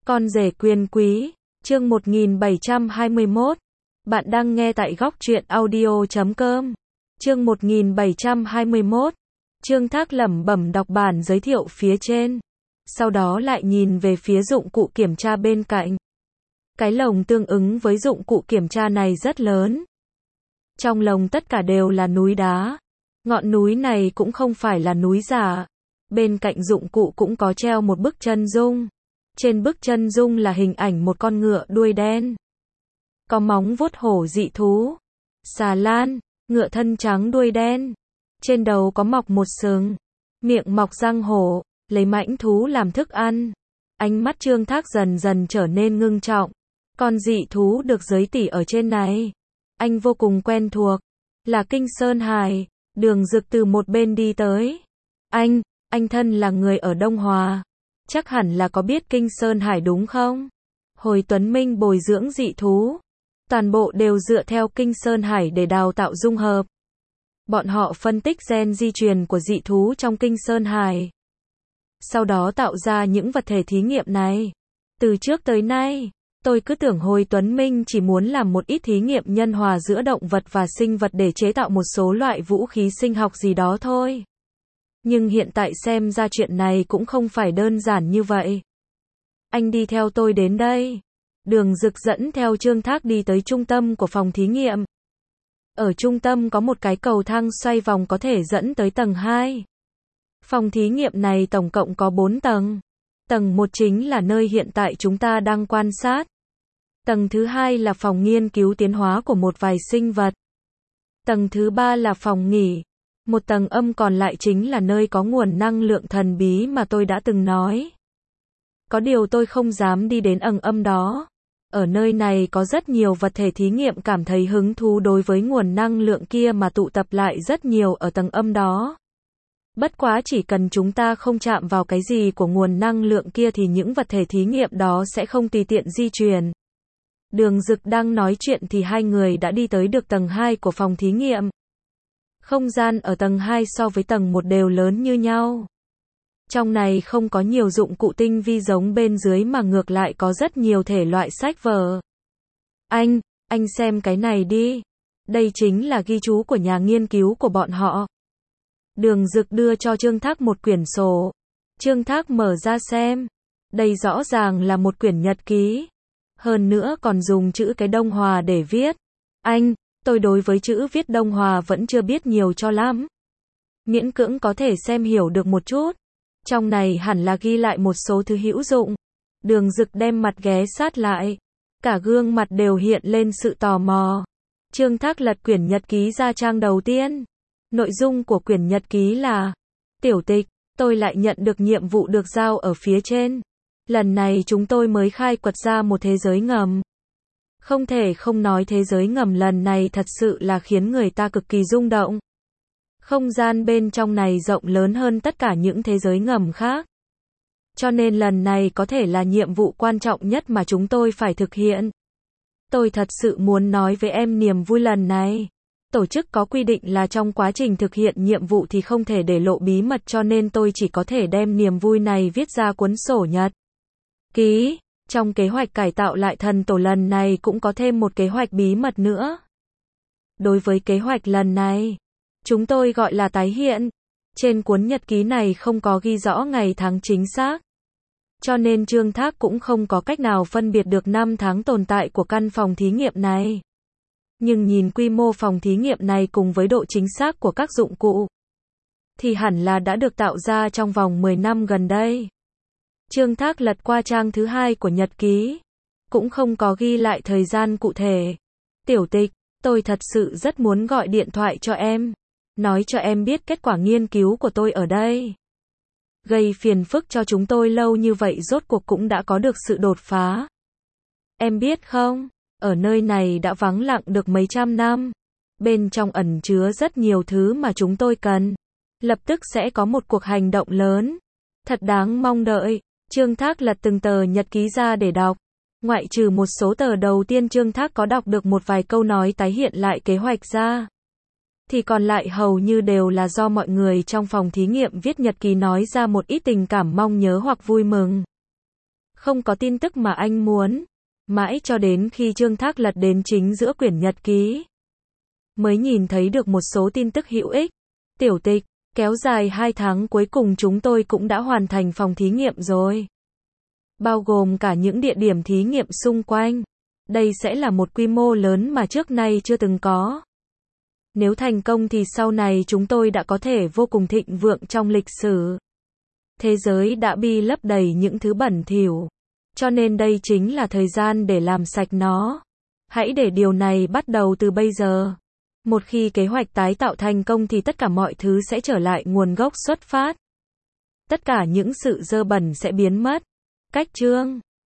Con rể quyền quý, chương 1721. Bạn đang nghe tại góc truyện audio.com. Chương 1721. Trương Thác lẩm bẩm đọc bản giới thiệu phía trên. Sau đó lại nhìn về phía dụng cụ kiểm tra bên cạnh. Cái lồng tương ứng với dụng cụ kiểm tra này rất lớn. Trong lồng tất cả đều là núi đá. Ngọn núi này cũng không phải là núi giả. Bên cạnh dụng cụ cũng có treo một bức chân dung. Trên bức chân dung là hình ảnh một con ngựa đuôi đen. Có móng vuốt hổ dị thú. Xà lan, ngựa thân trắng đuôi đen. Trên đầu có mọc một sừng. Miệng mọc răng hổ, lấy mãnh thú làm thức ăn. Ánh mắt Trương Thác dần dần trở nên ngưng trọng. Con dị thú được giới tỷ ở trên này. Anh vô cùng quen thuộc. Là Kinh Sơn Hải. Đường Dực từ một bên đi tới. Anh thân là người ở Đông Hòa. Chắc hẳn là có biết Kinh Sơn Hải đúng không? Hồi Tuấn Minh bồi dưỡng dị thú. Toàn bộ đều dựa theo Kinh Sơn Hải để đào tạo dung hợp. Bọn họ phân tích gen di truyền của dị thú trong Kinh Sơn Hải. Sau đó tạo ra những vật thể thí nghiệm này. Từ trước tới nay, tôi cứ tưởng Hồi Tuấn Minh chỉ muốn làm một ít thí nghiệm nhân hòa giữa động vật và sinh vật để chế tạo một số loại vũ khí sinh học gì đó thôi. Nhưng hiện tại xem ra chuyện này cũng không phải đơn giản như vậy. Anh đi theo tôi đến đây. Đường Dực dẫn theo Trương Thác đi tới trung tâm của phòng thí nghiệm. Ở trung tâm có một cái cầu thang xoay vòng có thể dẫn tới tầng 2. Phòng thí nghiệm này tổng cộng có 4 tầng. Tầng 1 chính là nơi hiện tại chúng ta đang quan sát. Tầng thứ 2 là phòng nghiên cứu tiến hóa của một vài sinh vật. Tầng thứ 3 là phòng nghỉ. Một tầng âm còn lại chính là nơi có nguồn năng lượng thần bí mà tôi đã từng nói. Có điều tôi không dám đi đến ầng âm đó. Ở nơi này có rất nhiều vật thể thí nghiệm cảm thấy hứng thú đối với nguồn năng lượng kia mà tụ tập lại rất nhiều ở tầng âm đó. Bất quá chỉ cần chúng ta không chạm vào cái gì của nguồn năng lượng kia thì những vật thể thí nghiệm đó sẽ không tùy tiện di chuyển. Đường Dực đang nói chuyện thì hai người đã đi tới được tầng 2 của phòng thí nghiệm. Không gian ở tầng 2 so với tầng 1 đều lớn như nhau. Trong này không có nhiều dụng cụ tinh vi giống bên dưới mà ngược lại có rất nhiều thể loại sách vở. Anh xem cái này đi. Đây chính là ghi chú của nhà nghiên cứu của bọn họ. Đường Dực đưa cho Trương Thác một quyển sổ. Trương Thác mở ra xem. Đây rõ ràng là một quyển nhật ký. Hơn nữa còn dùng chữ cái Đông Hòa để viết. Tôi đối với chữ viết Đông Hòa vẫn chưa biết nhiều cho lắm. Miễn cưỡng có thể xem hiểu được một chút. Trong này hẳn là ghi lại một số thứ hữu dụng. Đường Dực đem mặt ghé sát lại. Cả gương mặt đều hiện lên sự tò mò. Trương Thác lật quyển nhật ký ra trang đầu tiên. Nội dung của quyển nhật ký là: Tiểu Tịch, tôi lại nhận được nhiệm vụ được giao ở phía trên. Lần này chúng tôi mới khai quật ra một thế giới ngầm. Không thể không nói thế giới ngầm lần này thật sự là khiến người ta cực kỳ rung động. Không gian bên trong này rộng lớn hơn tất cả những thế giới ngầm khác. Cho nên lần này có thể là nhiệm vụ quan trọng nhất mà chúng tôi phải thực hiện. Tôi thật sự muốn nói với em niềm vui lần này. Tổ chức có quy định là trong quá trình thực hiện nhiệm vụ thì không thể để lộ bí mật cho nên tôi chỉ có thể đem niềm vui này viết ra cuốn sổ nhật ký. Trong kế hoạch cải tạo lại thần tổ lần này cũng có thêm một kế hoạch bí mật nữa. Đối với kế hoạch lần này, chúng tôi gọi là tái hiện. Trên cuốn nhật ký này không có ghi rõ ngày tháng chính xác. Cho nên Trương Thác cũng không có cách nào phân biệt được năm tháng tồn tại của căn phòng thí nghiệm này. Nhưng nhìn quy mô phòng thí nghiệm này cùng với độ chính xác của các dụng cụ, thì hẳn là đã được tạo ra trong vòng 10 năm gần đây. Trương Thác lật qua trang thứ 2 của nhật ký. Cũng không có ghi lại thời gian cụ thể. Tiểu Tịch, tôi thật sự rất muốn gọi điện thoại cho em. Nói cho em biết kết quả nghiên cứu của tôi ở đây. Gây phiền phức cho chúng tôi lâu như vậy rốt cuộc cũng đã có được sự đột phá. Em biết không, ở nơi này đã vắng lặng được mấy trăm năm. Bên trong ẩn chứa rất nhiều thứ mà chúng tôi cần. Lập tức sẽ có một cuộc hành động lớn. Thật đáng mong đợi. Trương Thác lật từng tờ nhật ký ra để đọc. Ngoại trừ một số tờ đầu tiên Trương Thác có đọc được một vài câu nói tái hiện lại kế hoạch ra. Thì còn lại hầu như đều là do mọi người trong phòng thí nghiệm viết nhật ký nói ra một ít tình cảm mong nhớ hoặc vui mừng. Không có tin tức mà anh muốn. Mãi cho đến khi Trương Thác lật đến chính giữa quyển nhật ký, mới nhìn thấy được một số tin tức hữu ích. Tiểu Tịch, kéo dài 2 tháng cuối cùng chúng tôi cũng đã hoàn thành phòng thí nghiệm rồi. Bao gồm cả những địa điểm thí nghiệm xung quanh. Đây sẽ là một quy mô lớn mà trước nay chưa từng có. Nếu thành công thì sau này chúng tôi đã có thể vô cùng thịnh vượng trong lịch sử. Thế giới đã bị lấp đầy những thứ bẩn thỉu. Cho nên đây chính là thời gian để làm sạch nó. Hãy để điều này bắt đầu từ bây giờ. Một khi kế hoạch tái tạo thành công thì tất cả mọi thứ sẽ trở lại nguồn gốc xuất phát. Tất cả những sự dơ bẩn sẽ biến mất. Cách chương